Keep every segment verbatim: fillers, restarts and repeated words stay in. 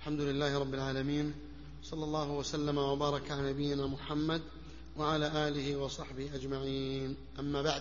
الحمد لله رب العالمين، صلى الله وسلم وبارك على نبينا محمد وعلى آله وصحبه أجمعين. أما بعد،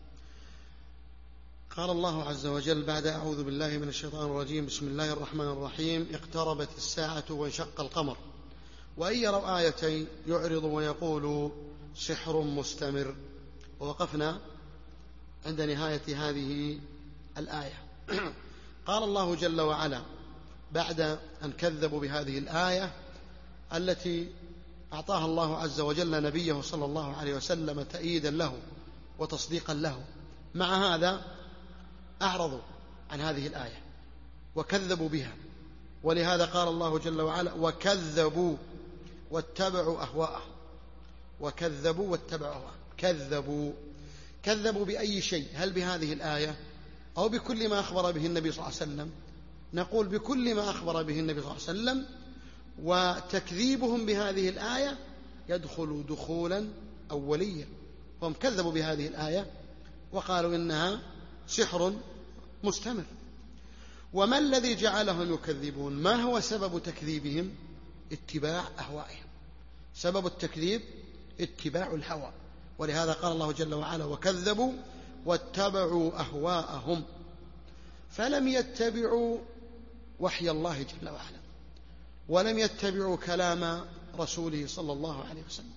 قال الله عز وجل بعد أعوذ بالله من الشيطان الرجيم: بسم الله الرحمن الرحيم. اقتربت الساعة وانشق القمر وإن يروا آية يعرضوا ويقولوا سحر مستمر. ووقفنا عند نهاية هذه الآية. قال الله جل وعلا بعد أن كذبوا بهذه الآية التي أعطاها الله عز وجل نبيه صلى الله عليه وسلم تأييدا له وتصديقا له، مع هذا أعرضوا عن هذه الآية وكذبوا بها، ولهذا قال الله جل وعلا: وكذبوا واتبعوا أهواءهم. وكذبوا واتبعوا أهواءهم. كذبوا كذبوا بأي شيء؟ هل بهذه الآية أو بكل ما أخبر به النبي صلى الله عليه وسلم؟ نقول بكل ما أخبر به النبي صلى الله عليه وسلم، وتكذيبهم بهذه الآية يدخل دخولا أوليا. هم كذبوا بهذه الآية وقالوا إنها سحر مستمر. وما الذي جعلهم يكذبون؟ ما هو سبب تكذيبهم؟ اتباع أهوائهم. سبب التكذيب اتباع الهوى، ولهذا قال الله جل وعلا: وكذبوا واتبعوا أهواءهم. فلم يتبعوا وحي الله جل وعلا، ولم يتبعوا كلام رسوله صلى الله عليه وسلم.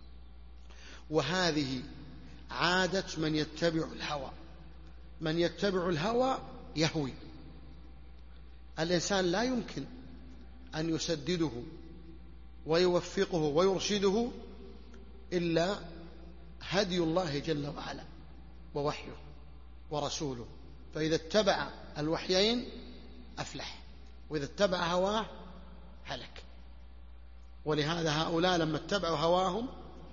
وهذه عادة من يتبع الهوى. من يتبع الهوى يهوي. الإنسان لا يمكن أن يسدده ويوفقه ويرشده إلا هدي الله جل وعلا ووحيه ورسوله. فإذا اتبع الوحيين أفلح، وإذا اتبع هواه هلك. ولهذا هؤلاء لما اتبعوا هواهم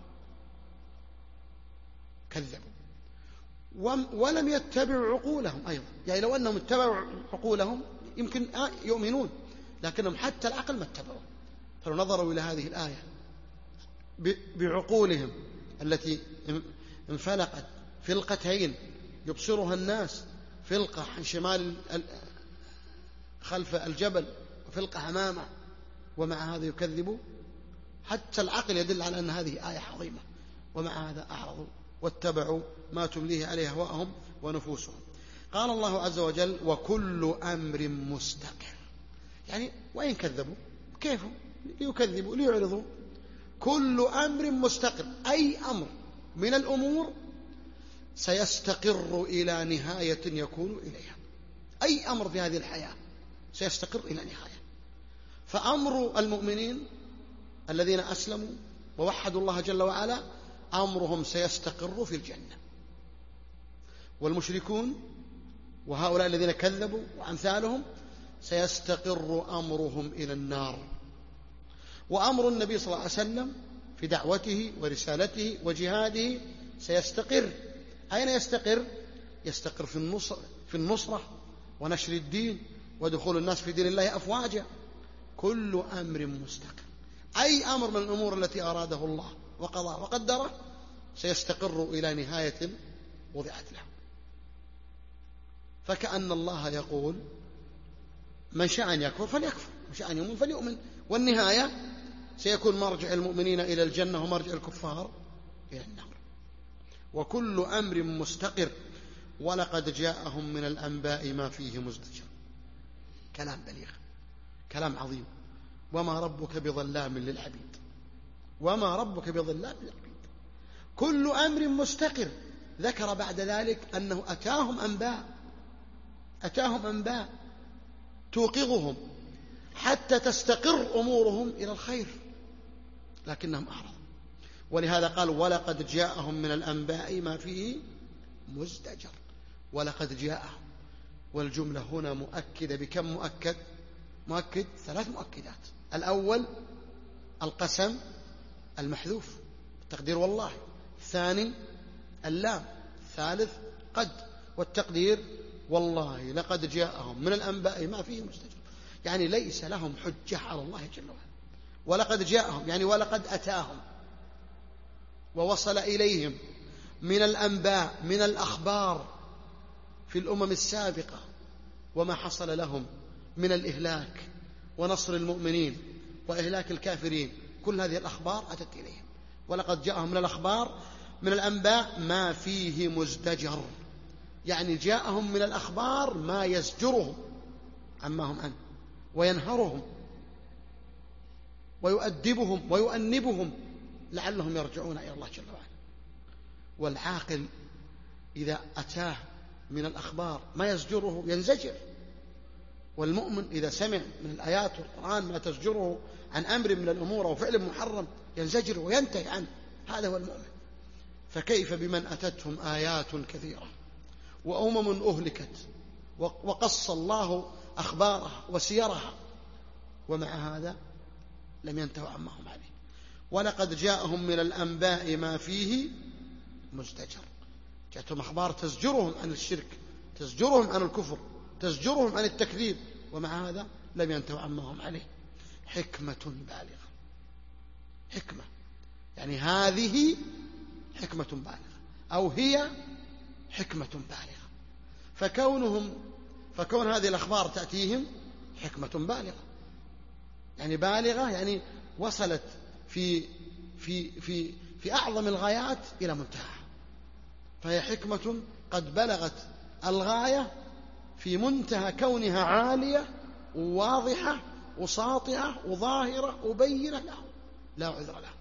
كذبوا، ولم يتبعوا عقولهم أيضا. يعني لو أنهم اتبعوا عقولهم يمكن يؤمنون، لكنهم حتى العقل ما اتبعوا. فلو نظروا إلى هذه الآية بعقولهم التي انفلقت فلقتين يبصرها الناس، فلقة عن شمال خلف الجبل وفلقة أمامه، ومع هذا يكذبوا. حتى العقل يدل على أن هذه آية عظيمة، ومع هذا أعرضوا واتبعوا ما تمليه عليه أهواءهم ونفوسهم. قال الله عز وجل: وكل أمر مستقر. يعني وإن كذبوا كيف ليكذبوا ليعرضوا؟ كل أمر مستقر، أي أمر من الأمور سيستقر إلى نهاية يكون إليها. أي أمر في هذه الحياة سيستقر إلى نهاية. فأمر المؤمنين الذين أسلموا ووحدوا الله جل وعلا أمرهم سيستقر في الجنة، والمشركون وهؤلاء الذين كذبوا وأمثالهم سيستقر أمرهم إلى النار. وأمر النبي صلى الله عليه وسلم في دعوته ورسالته وجهاده سيستقر. أين يستقر؟ يستقر في النصر في النصرة ونشر الدين ودخول الناس في دين الله أفواجا. كل أمر مستقر، أي أمر من الأمور التي أراده الله وقضى وقدره سيستقر إلى نهاية وضعت له. فكأن الله يقول: من شاء أن يكفر فليكفر، من شاء أن يؤمن فليؤمن، والنهاية سيكون مرجع المؤمنين إلى الجنة ومرجع الكفار إلى النار. وكل أمر مستقر ولقد جاءهم من الأنباء ما فيه مزدجر. كلام بليغ، كلام عظيم. وما ربك بظلام للعبيد. وما ربك بظلام للعبيد. كل أمر مستقر. ذكر بعد ذلك أنه أتاهم أنباء أتاهم أنباء توقظهم حتى تستقر أمورهم إلى الخير، لكنهم أعرضوا. ولهذا قال: ولقد جاءهم من الأنباء ما فيه مزدجر. ولقد جاءهم، والجملة هنا مؤكدة بكم مؤكد؟ مؤكد ثلاث مؤكدات. الأول القسم المحذوف التقدير والله، الثاني اللام، الثالث قد، والتقدير والله لقد جاءهم من الأنباء ما فيه مزدجر. يعني ليس لهم حجة على الله جل وعلا. ولقد جاءهم يعني ولقد أتاهم ووصل إليهم من الأنباء، من الأخبار في الأمم السابقة وما حصل لهم من الإهلاك ونصر المؤمنين وإهلاك الكافرين، كل هذه الأخبار أتت إليهم. ولقد جاءهم من الأخبار من الأنباء ما فيه مزدجر، يعني جاءهم من الأخبار ما يزجرهم عما هم عنه وينهرهم ويؤدبهم ويؤنبهم لعلهم يرجعون إلى الله جل وعلا. والعاقل إذا أتاه من الأخبار ما يزجره ينزجر، والمؤمن إذا سمع من الآيات والقرآن ما تزجره عن أمر من الأمور أو فعل محرم ينزجر وينتهي عنه. هذا هو المؤمن. فكيف بمن أتتهم آيات كثيرة وأمم أهلكت وقص الله أخبارها وسيرها، ومع هذا لم ينتهوا عما هم عليه. ولقد جاءهم من الأنباء ما فيه مزدجر، جاءتهم أخبار تزجرهم عن الشرك، تزجرهم عن الكفر، تزجرهم عن التكذيب، ومع هذا لم ينتهوا عما هم عليه. حكمة بالغة، حكمة يعني هذه حكمة بالغة أو هي حكمة بالغة. فكونهم فكون هذه الأخبار تأتيهم حكمة بالغة، يعني بالغة يعني وصلت في في في في أعظم الغايات إلى منتهى، فهي حكمة قد بلغت الغاية في منتهى كونها عالية وواضحة وساطعة وظاهرة وبينة له لا عذر له.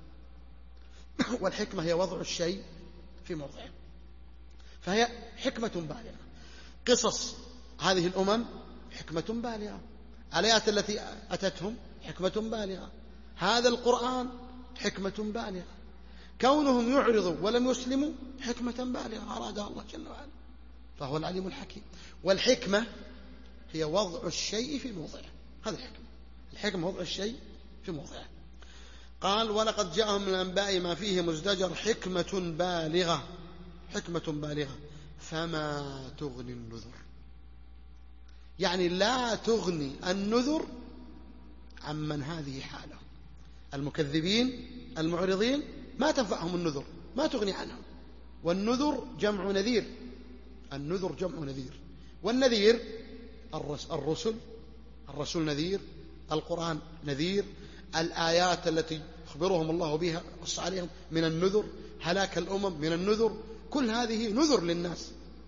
والحكمة هي وضع الشيء في موضعه، فهي حكمة بالغة. قصص هذه الأمم حكمة بالغة، الآيات التي أتتهم حكمة بالغة، هذا القرآن حكمة بالغة، كونهم يعرضوا ولم يسلموا حكمة بالغة أرادها الله جل وعلا، فهو العليم الحكيم. والحكمة هي وضع الشيء في موضعه، هذا الحكمة. الحكمة وضع الشيء في موضعه. قال ولقد جاءهم من الأنباء ما فيه مزدجر حكمة بالغة، حكمة بالغة فما تغني النذر، يعني لا تغني النذر عمن هذه حاله. المكذبين المعرضين ما تنفعهم النذر، ما تغني عنهم. والنذر جمع نذير، النذر جمع نذير، والنذير الرسل، الرسول نذير، القرآن نذير، الآيات التي يخبرهم الله بها قص عليهم من النذر، هلاك الأمم من النذر، كل هذه نذر للناس.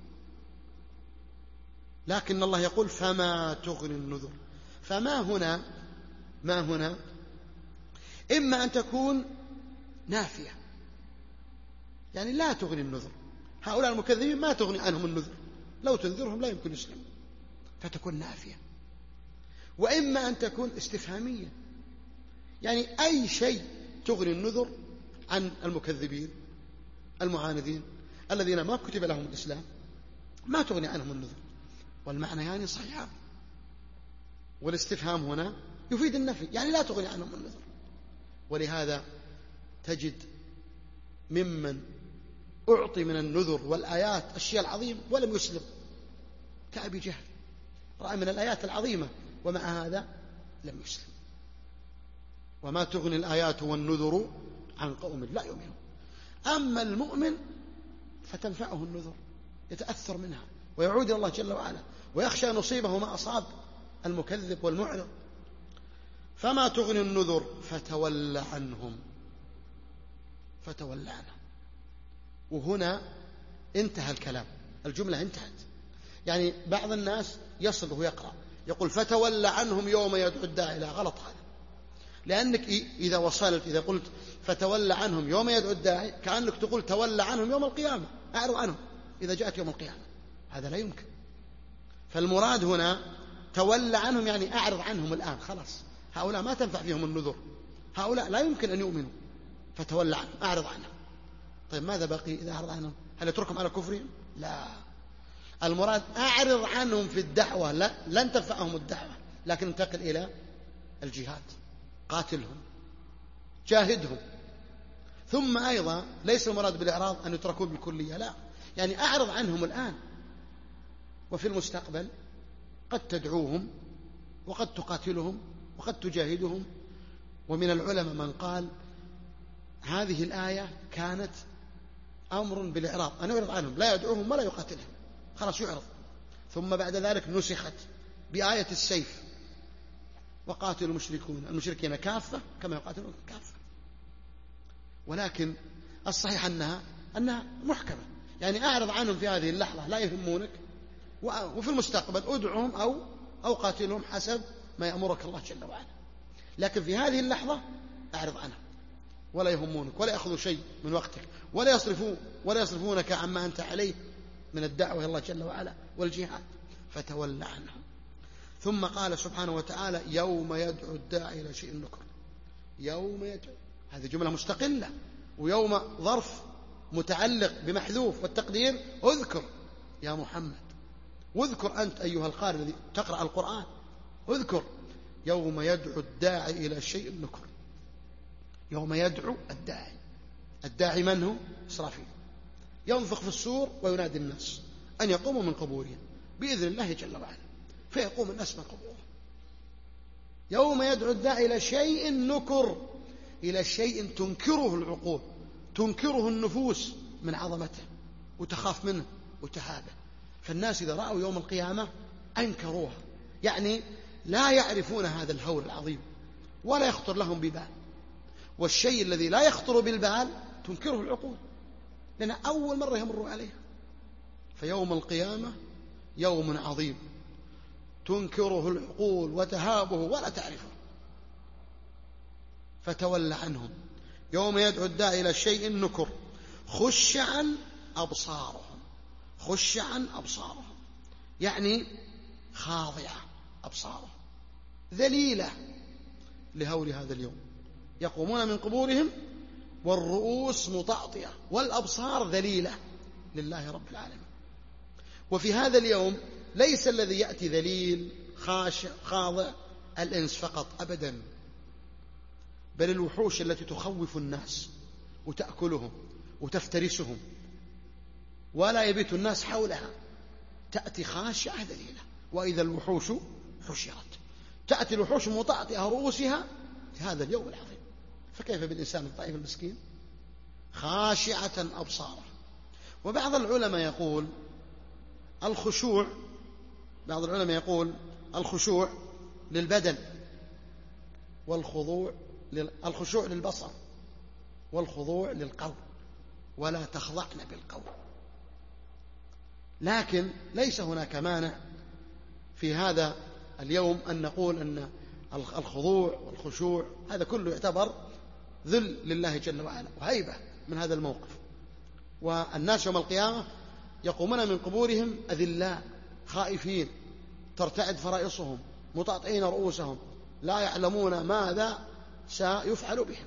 لكن الله يقول فما تغني النذر. فما هنا ما هنا إما أن تكون نافية، يعني لا تغني النذر، هؤلاء المكذبين ما تغني عنهم النذر، لو تنذرهم لا يمكن يسلموا، فتكون نافية. وإما أن تكون استفهامية، يعني أي شيء تغني النذر عن المكذبين المعاندين الذين ما كتب لهم الإسلام، ما تغني عنهم النذر. والمعنى يعني صحيحان، والاستفهام هنا يفيد النفي، يعني لا تغني عنهم النذر. ولهذا تجد ممن أعطي من النذر والآيات الشيء العظيم ولم يسلم، كأبي جهل، رأى من الآيات العظيمة ومع هذا لم يسلم. وما تغني الآيات والنذر عن قوم لا يؤمنون. أما المؤمن فتنفعه النذر، يتأثر منها ويعود إلى الله جل وعلا ويخشى نصيبه ما أصاب المكذب والمعرض. فما تغني النذر فتول عنهم، فتول عنهم. وهنا انتهى الكلام، الجملة انتهت. يعني بعض الناس يصل وهو يقرأ يقول فتول عنهم يوم يدعو الداعي، لا، غلط هذا. لأنك إذا وصلت إذا قلت فتول عنهم يوم يدعو الداعي كأنك تقول تول عنهم يوم القيامة، أعرض عنهم إذا جاءت يوم القيامة، هذا لا يمكن. فالمراد هنا تول عنهم يعني أعرض عنهم الآن، خلاص هؤلاء ما تنفع فيهم النذر، هؤلاء لا يمكن أن يؤمنوا، فتول عنهم أعرض عنهم. طيب ماذا بقي إذا أعرض عنهم؟ هل يتركهم على كفرهم؟ لا، المراد أعرض عنهم في الدعوة، لا لن تنفعهم الدعوة، لكن انتقل إلى الجهاد، قاتلهم جاهدهم. ثم أيضا ليس المراد بالإعراض أن يتركوا بالكلية، لا، يعني أعرض عنهم الآن، وفي المستقبل قد تدعوهم وقد تقاتلهم وقد تجاهدهم. ومن العلماء من قال هذه الآية كانت أمر بالإعراض، أن يعرض عنهم، لا يدعوهم ولا يقاتلهم، خلاص يعرض. ثم بعد ذلك نسخت بآية السيف، وقاتلوا المشركون المشركين كافة كما يقاتلون كافة. ولكن الصحيح أنها أنها محكمة، يعني أعرض عنهم في هذه اللحظة لا يهمونك، وفي المستقبل أدعهم أو أو قاتلهم حسب ما يأمرك الله جل وعلا. لكن في هذه اللحظة أعرض عنهم ولا يهمونك ولا يأخذوا شيء من وقتك ولا يصرفون ولا يصرفونك عما أنت عليه من الدعوة إلى الله جل وعلا والجهاد، فتولى عنهم. ثم قال سبحانه وتعالى: يوم يدعو الداعي إلى شيء نكر. يوم يدعو، هذه جملة مستقلة، ويوم ظرف متعلق بمحذوف، والتقدير اذكر يا محمد، واذكر أنت أيها القارئ الذي تقرأ القرآن، اذكر يوم يدعو الداعي إلى شيء نكر. يوم يدعو الداعي، الداعي من هو؟ إسرافيل، ينفخ في السور وينادي الناس أن يقوموا من قبورهم بإذن الله جل وعلا، فيقوم الناس من قبورهم. يوم يدعو الداعي إلى شيء نكر، إلى شيء تنكره العقول، تنكره النفوس من عظمته وتخاف منه وتهابه. فالناس إذا رأوا يوم القيامة أنكروها، يعني لا يعرفون هذا الهول العظيم ولا يخطر لهم ببال. والشيء الذي لا يخطر بالبال تنكره العقول، لأن أول مرة يمر عليها. فيوم القيامة يوم عظيم تنكره العقول وتهابه ولا تعرفه، فتولى عنهم. يوم يدعو الداعي إلى شيء نكر خش عن أبصارهم، خش عن أبصارهم يعني خاضعة أبصارهم، ذليلة لهول هذا اليوم. يقومون من قبورهم والرؤوس مطأطئة والأبصار ذليلة لله رب العالمين. وفي هذا اليوم ليس الذي يأتي ذليل خاشع خاضع الإنس فقط أبدا، بل الوحوش التي تخوف الناس وتأكلهم وتفترسهم ولا يبيت الناس حولها، تأتي خاشعة ذليلة. وإذا الوحوش حشرت، تأتي الوحوش مطأطئة رؤوسها في هذا اليوم العظيم. فكيف بالإنسان الضعيف المسكين؟ خاشعة أبصاره. وبعض العلماء يقول الخشوع، بعض العلماء يقول الخشوع للبدن، والخضوع لل... الخشوع للبصر والخضوع للقول، ولا تخضعن بالقول. لكن ليس هناك مانع في هذا اليوم أن نقول أن الخضوع والخشوع هذا كله يعتبر ذل لله جل وعلا وهيبة من هذا الموقف. والناس يوم القيامة يقومون من قبورهم أذلاء خائفين، ترتعد فرائصهم، مطأطئين رؤوسهم، لا يعلمون ماذا سيفعل بهم.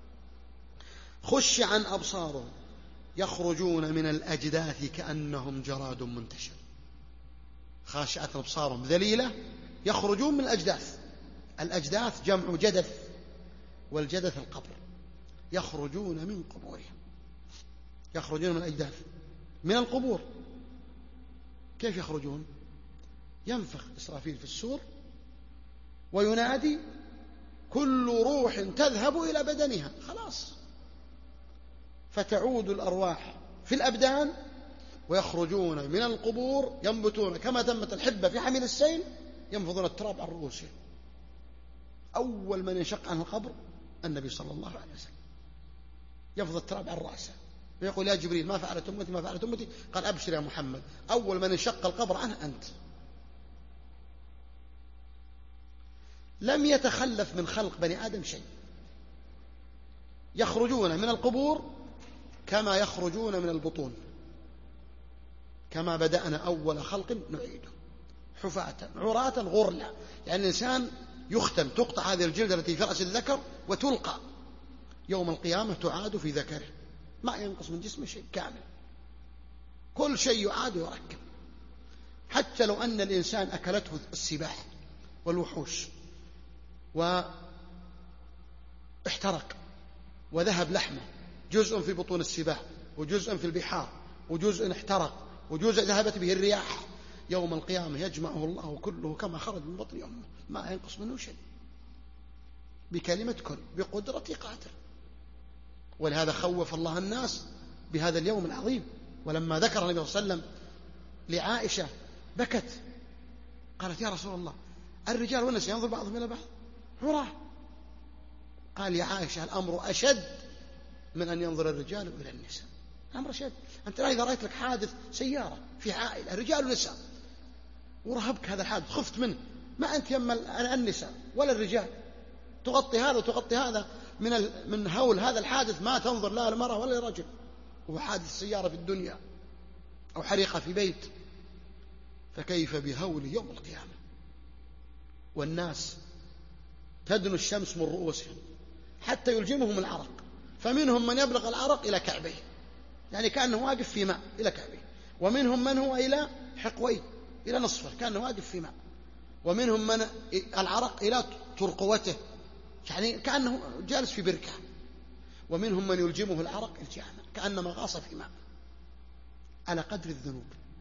خش عن أبصارهم يخرجون من الأجداث كأنهم جراد منتشر. خاشعة أبصارهم ذليلة يخرجون من الأجداث. الأجداث جمع جدث، والجدث القبر. يخرجون من قبورهم، يخرجون من الأجداث من القبور. كيف يخرجون؟ ينفخ إسرافيل في السور وينادي كل روح تذهب إلى بدنها، خلاص، فتعود الأرواح في الأبدان ويخرجون من القبور ينبتون كما تمت الحبة في حمل السيل، ينفضون التراب عن رؤوسهم. أول من ينشق عنه القبر النبي صلى الله عليه وسلم، ينفض التراب عن رأسه ويقول يا جبريل ما فعلت أمتي ما فعلت أمتي؟ قال أبشر يا محمد، أول من انشق القبر عنه أنت. لم يتخلف من خلق بني آدم شيء، يخرجون من القبور كما يخرجون من البطون، كما بدأنا أول خلق نعيده، حفاة عراة غرلا. يعني الإنسان يختن، تقطع هذه الجلدة التي في رأس الذكر وتلقى، يوم القيامة تعاد في ذكره، ما ينقص من جسمه شيء، كامل، كل شيء يعاد ويركب. حتى لو أن الإنسان أكلته السباع والوحوش واحترق وذهب لحمه، جزء في بطون السباع وجزء في البحار وجزء احترق وجزء ذهبت به الرياح، يوم القيامة يجمعه الله كله كما خرج من بطن أمه، ما ينقص منه شيء، بكلمة كن، بقدرة قادر. ولهذا خوف الله الناس بهذا اليوم العظيم. ولما ذكر النبي صلى الله عليه وسلم لعائشة بكت، قالت يا رسول الله الرجال والنساء ينظر بعضهم إلى بعض، عراه. قال يا عائشة الأمر أشد من أن ينظر الرجال إلى النساء. الأمر أشد. أنت إذا رأيت لك حادث سيارة في عائلة رجال ونساء ورهبك هذا الحادث خفت منه، ما أنت يم النساء ولا الرجال، تغطي هذا وتغطي هذا من من هول هذا الحادث، ما تنظر لا المرأة ولا الرجل، وهو حادث سيارة في الدنيا أو حريقة في بيت، فكيف بهول يوم القيامة. والناس تدنو الشمس من رؤوسهم حتى يلجمهم العرق، فمنهم من يبلغ العرق إلى كعبيه، يعني كأنه واقف في ماء إلى كعبيه، ومنهم من هو إلى حقويه إلى نصفه كأنه واقف في ماء، ومنهم من العرق إلى ترقوته يعني كأنه جالس في بركة، ومنهم من يلجمه العرق الجامة كأنما غاص في ماء، على قدر الذنوب.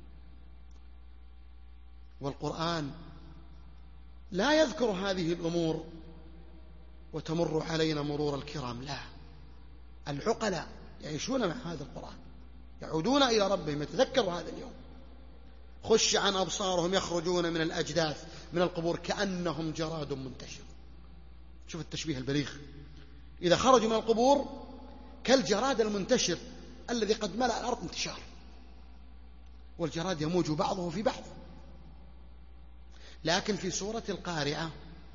والقرآن لا يذكر هذه الأمور وتمر علينا مرور الكرام، لا، العقلاء يعيشون مع هذا القرآن، يعودون إلى ربهم، يتذكروا هذا اليوم. خش عن أبصارهم يخرجون من الأجداث من القبور كأنهم جراد منتشر. شوف التشبيه البليغ، إذا خرجوا من القبور كالجراد المنتشر الذي قد ملأ الأرض انتشار، والجراد يموج بعضه في بعض. لكن في سورة القارعة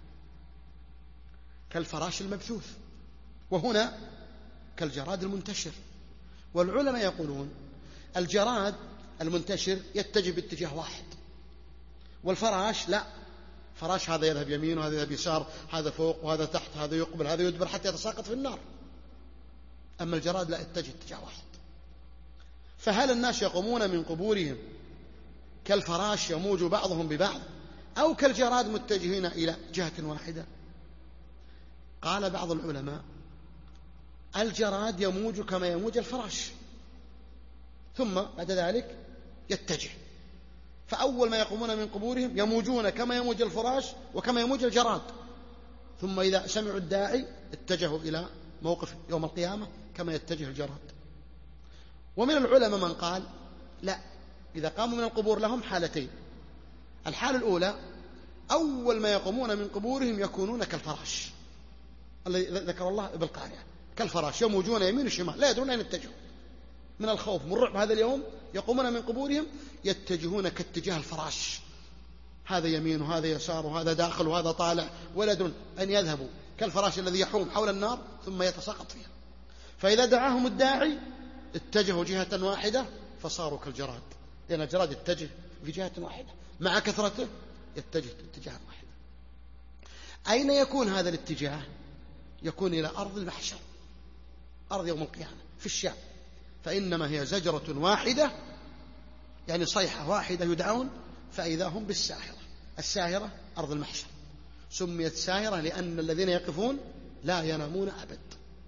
كالفراش المبثوث، وهنا كالجراد المنتشر. والعلماء يقولون الجراد المنتشر يتجه باتجاه واحد، والفراش لا، فراش هذا يذهب يمين وهذا يذهب يسار، هذا فوق وهذا تحت، هذا يقبل هذا يدبر حتى يتساقط في النار. أما الجراد لا، يتجه اتجاه واحد. فهل الناس يقومون من قبورهم كالفراش يموج بعضهم ببعض، أو كالجراد متجهين إلى جهة واحدة؟ قال بعض العلماء الجراد يموج كما يموج الفراش، ثم بعد ذلك يتجه، فأول ما يقومون من قبورهم يموجون كما يموج الفراش وكما يموج الجراد، ثم إذا سمعوا الداعي اتجهوا إلى موقف يوم القيامة كما يتجه الجراد. ومن العلماء من قال لا، إذا قاموا من القبور لهم حالتين. الحالة الأولى أول ما يقومون من قبورهم يكونون كالفراش الذي ذكر الله بالقارعة، كالفراش يموجون يمين وشمال لا يدرون أين يتجهون من الخوف من رعب هذا اليوم. يقومون من قبورهم يتجهون كاتجاه الفراش، هذا يمين وهذا يسار وهذا داخل وهذا طالع، ولا يدرون أن يذهبوا، كالفراش الذي يحوم حول النار ثم يتساقط فيها. فإذا دعاهم الداعي اتجهوا جهة واحدة فصاروا كالجراد، لأن الجراد يتجه في جهة واحدة، مع كثرته يتجه اتجاه واحد. أين يكون هذا الاتجاه؟ يكون إلى أرض المحشر، أرض يوم القيامة في الشام، فإنما هي زجرة واحدة، يعني صيحة واحدة يدعون فإذا هم بالساهرة. الساهرة أرض المحشر، سميت ساهرة لأن الذين يقفون لا ينامون أبد.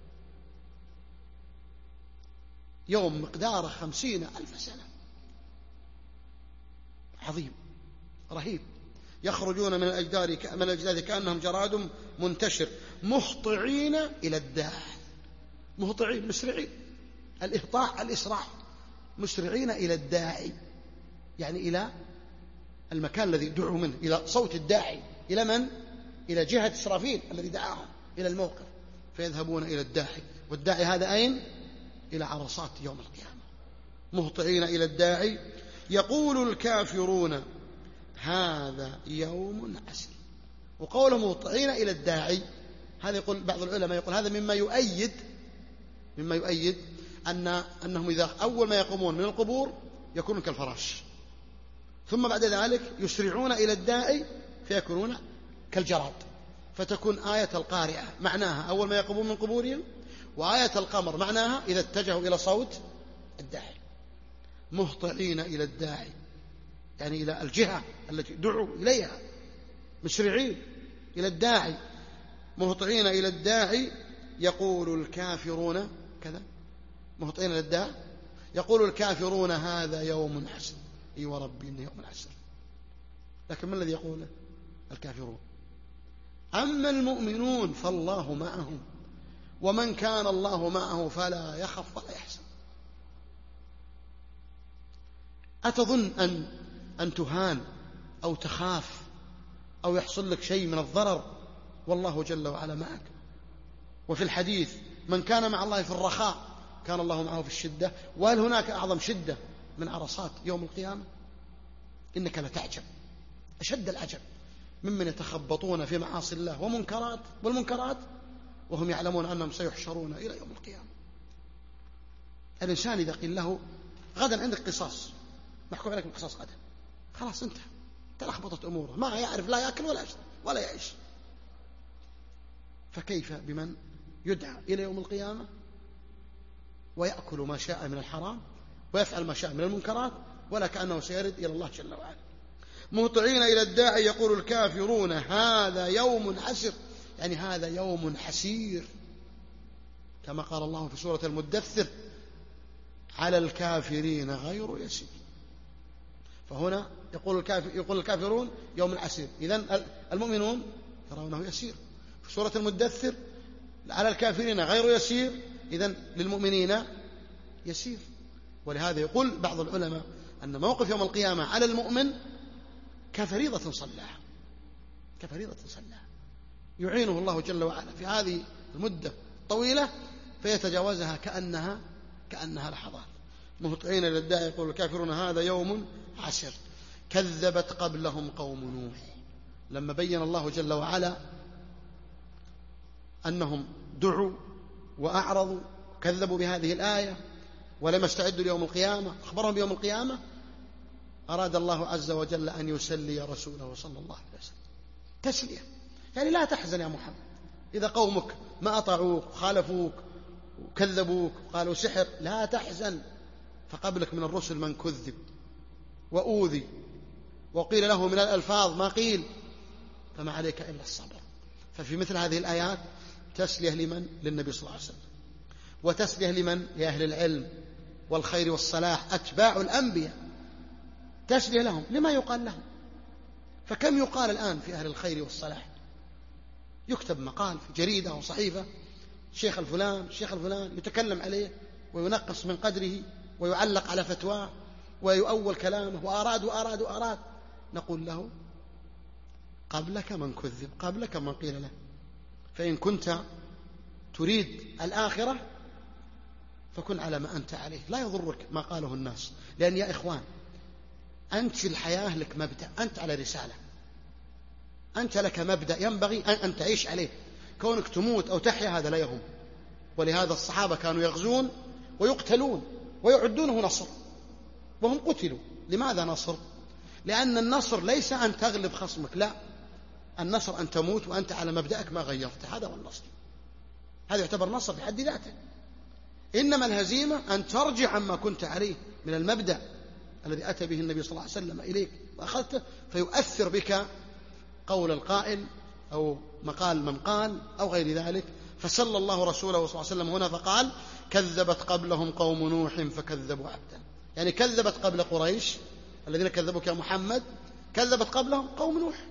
يوم مقداره خمسين ألف سنة، عظيم رهيب. يخرجون من الأجدار من الأجداث كأنهم جراد منتشر مهطعين إلى الداع، مهطعين مسرعين، الإهطاع الإسراع، مسرعين إلى الداعي، يعني إلى المكان الذي دعوا منه، إلى صوت الداعي. إلى من؟ إلى جهة إسرافيل الذي دعاهم إلى الموقف، فيذهبون إلى الداعي. والداعي هذا أين؟ إلى عرصات يوم القيامة. مهطعين إلى الداعي يقول الكافرون هذا يوم عسير. وقوله مهطعين إلى الداعي هذا يقول بعض العلماء يقول هذا مما يؤيد مما يؤيد أن أنهم إذا أول ما يقومون من القبور يكونون كالفراش، ثم بعد ذلك يسرعون إلى الداعي فيكونون كالجراد. فتكون آية القارعة معناها أول ما يقومون من قبورهم، وآية القمر معناها إذا اتجهوا إلى صوت الداعي. مهطعين إلى الداعي يعني إلى الجهة التي دعوا إليها، مسرعين إلى الداعي. مهطعين إلى الداعي يقول الكافرون كذا، مهطعين إلى الداعي يقول الكافرون هذا يوم عسر. اي وربي إنه يوم عسر. لكن من الذي يقوله؟ الكافرون. أما المؤمنون فالله معهم، ومن كان الله معه فلا يخف ولا يحزن. أتظن أن أن تهان أو تخاف أو يحصل لك شيء من الضرر والله جل وعلا معك. وفي الحديث من كان مع الله في الرخاء كان الله معه في الشدة. وهل هناك أعظم شدة من عرصات يوم القيامة؟ إنك لتعجب أشد العجب ممن يتخبطون في معاصي الله ومنكرات والمنكرات وهم يعلمون أنهم سيحشرون إلى يوم القيامة. الإنسان إذا قيل له غدا عندك قصاص، محكوم عليك بالقصاص غدا، خلاص انتهى، تلخبطت أموره، ما يعرف لا يأكل ولا يشرب ولا يعيش. فكيف بمن يدعى إلى يوم القيامة ويأكل ما شاء من الحرام ويفعل ما شاء من المنكرات ولا كأنه سيرد إلى الله جل وعلا. مهطعين إلى الداعي يقول الكافرون هذا يوم عسر، يعني هذا يوم حسير، كما قال الله في سورة المدثر على الكافرين غير يسير. فهنا يقول, الكافر يقول الكافرون يوم عسير، إذن المؤمنون يرونه يسير. في سورة المدثر على الكافرين غير يسير، إذن للمؤمنين يسير. ولهذا يقول بعض العلماء أن موقف يوم القيامة على المؤمن كفريضة صلاها، كفريضة صلاها يعينه الله جل وعلا في هذه المدة الطويلة فيتجاوزها كأنها كأنها لحظات. مهطعين إلى الداعي يقول الكافرون هذا يوم عسر كذبت قبلهم قوم نوح. لما بين الله جل وعلا أنهم دعوا وأعرضوا وكذبوا بهذه الآية ولم يستعدوا ليوم القيامة، أخبرهم بيوم القيامة، أراد الله عز وجل أن يسلي رسوله صلى الله عليه وسلم تسلية، يعني لا تحزن يا محمد إذا قومك ما أطاعوك وخالفوك وكذبوك وقالوا سحر، لا تحزن، فقبلك من الرسل من كذب وأوذي وقيل له من الألفاظ ما قيل، فما عليك إلا الصبر. ففي مثل هذه الآيات تسلية لمن؟ للنبي صلى الله عليه وسلم، وتسلية لمن؟ لأهل العلم والخير والصلاح أتباع الأنبياء، تسلية لهم لما يقال لهم. فكم يقال الآن في أهل الخير والصلاح، يكتب مقال في جريدة أو صحيفة شيخ الفلان شيخ الفلان يتكلم عليه وينقص من قدره ويعلق على فتواه ويؤول كلامه وأراد وأراد وأراد، نقول له قبلك من كذب، قبلك من قيل له. فإن كنت تريد الآخرة فكن على ما أنت عليه، لا يضرك ما قاله الناس، لأن يا إخوان أنت في الحياة لك مبدأ، أنت على رسالة، أنت لك مبدأ ينبغي أن تعيش عليه. كونك تموت أو تحيا هذا لا يهم. ولهذا الصحابة كانوا يغزون ويقتلون ويعدونه نصر وهم قتلوا. لماذا نصر؟ لأن النصر ليس أن تغلب خصمك، لا، النصر أن تموت وأنت على مبدأك ما غيرته، هذا هو النصر، هذا يعتبر نصر في حد ذاته. إنما الهزيمة أن ترجع عما كنت عليه من المبدأ الذي أتى به النبي صلى الله عليه وسلم إليك وأخذته، فيؤثر بك قول القائل أو مقال من قال أو غير ذلك. فسلى الله رسوله صلى الله عليه وسلم هنا فقال كذبت قبلهم قوم نوح فكذبوا عبدا، يعني كذبت قبل قريش الذين كذبوك يا محمد، كذبت قبلهم قوم نوح،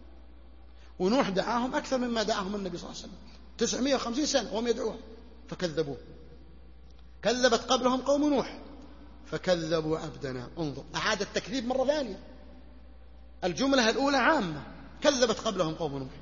ونوح دعاهم أكثر مما دعاهم النبي صلى الله عليه وسلم، تسعمائة وخمسين سنة وهم يدعوه فكذبوه. كذبت قبلهم قوم نوح فكذبوا عبدنا. انظر، أعاد التكذيب مرة ثانية، الجملة الأولى عامة، كذبت قبلهم قوم نوح،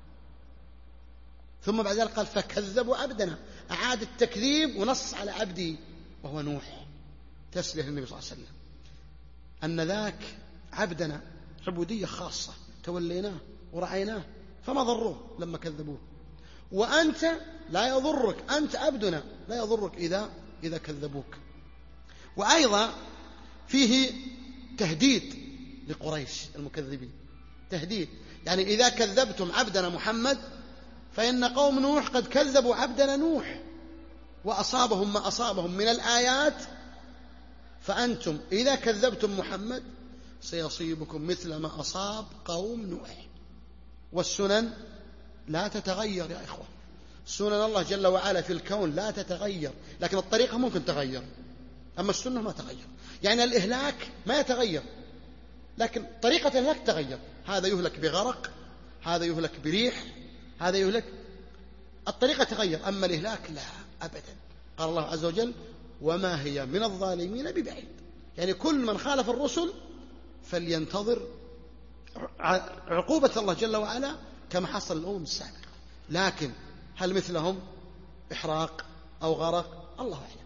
ثم بعد ذلك قال فكذبوا عبدنا، أعاد التكذيب ونص على عبدي وهو نوح، تسليه للنبي صلى الله عليه وسلم أن ذاك عبدنا عبودية خاصة توليناه ورعيناه فما ضروه لما كذبوه، وأنت لا يضرك، أنت عبدنا لا يضرك إذا إذا كذبوك. وأيضا فيه تهديد لقريش المكذبين، تهديد، يعني إذا كذبتم عبدنا محمد فإن قوم نوح قد كذبوا عبدنا نوح وأصابهم ما أصابهم من الآيات، فأنتم إذا كذبتم محمد سيصيبكم مثل ما أصاب قوم نوح. والسنن لا تتغير يا إخوة، سنن الله جل وعلا في الكون لا تتغير، لكن الطريقة ممكن تغير، أما السنة ما تغير. يعني الإهلاك ما يتغير لكن طريقة الإهلاك تغير، هذا يهلك بغرق، هذا يهلك بريح، هذا يهلك، الطريقة تغير، أما الإهلاك لا أبدا. قال الله عز وجل وما هي من الظالمين ببعيد، يعني كل من خالف الرسل فلينتظر عقوبة الله جل وعلا كما حصل الأمم السابقة. لكن هل مثلهم إحراق أو غرق؟ الله أعلم،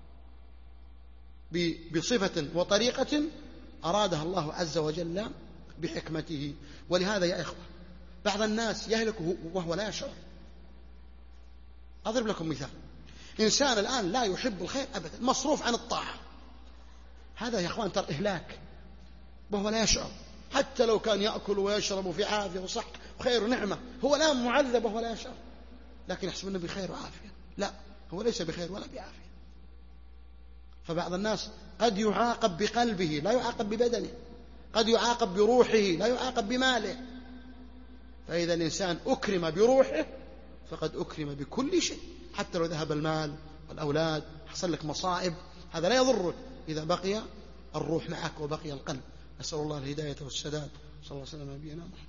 بصفة وطريقة أرادها الله عز وجل بحكمته. ولهذا يا إخوة بعض الناس يهلك وهو لا يشعر. أضرب لكم مثال: إنسان الآن لا يحب الخير أبدا، مصروف عن الطاعة، هذا يا إخوان ترى إهلاك وهو لا يشعر. حتى لو كان يأكل ويشرب في عافية وصح وخير ونعمة، هو الآن معذب وهو لا يشعر، لكن يحسب أنه بخير وعافية. لا، هو ليس بخير ولا بعافية. فبعض الناس قد يعاقب بقلبه لا يعاقب ببدنه، قد يعاقب بروحه لا يعاقب بماله. فإذا الإنسان أكرم بروحه فقد أكرم بكل شيء، حتى لو ذهب المال والأولاد حصل لك مصائب، هذا لا يضرك إذا بقي الروح معك وبقي القلب. نسأل الله الهداية والسداد. صلى الله عليه وسلم نبينا محمد.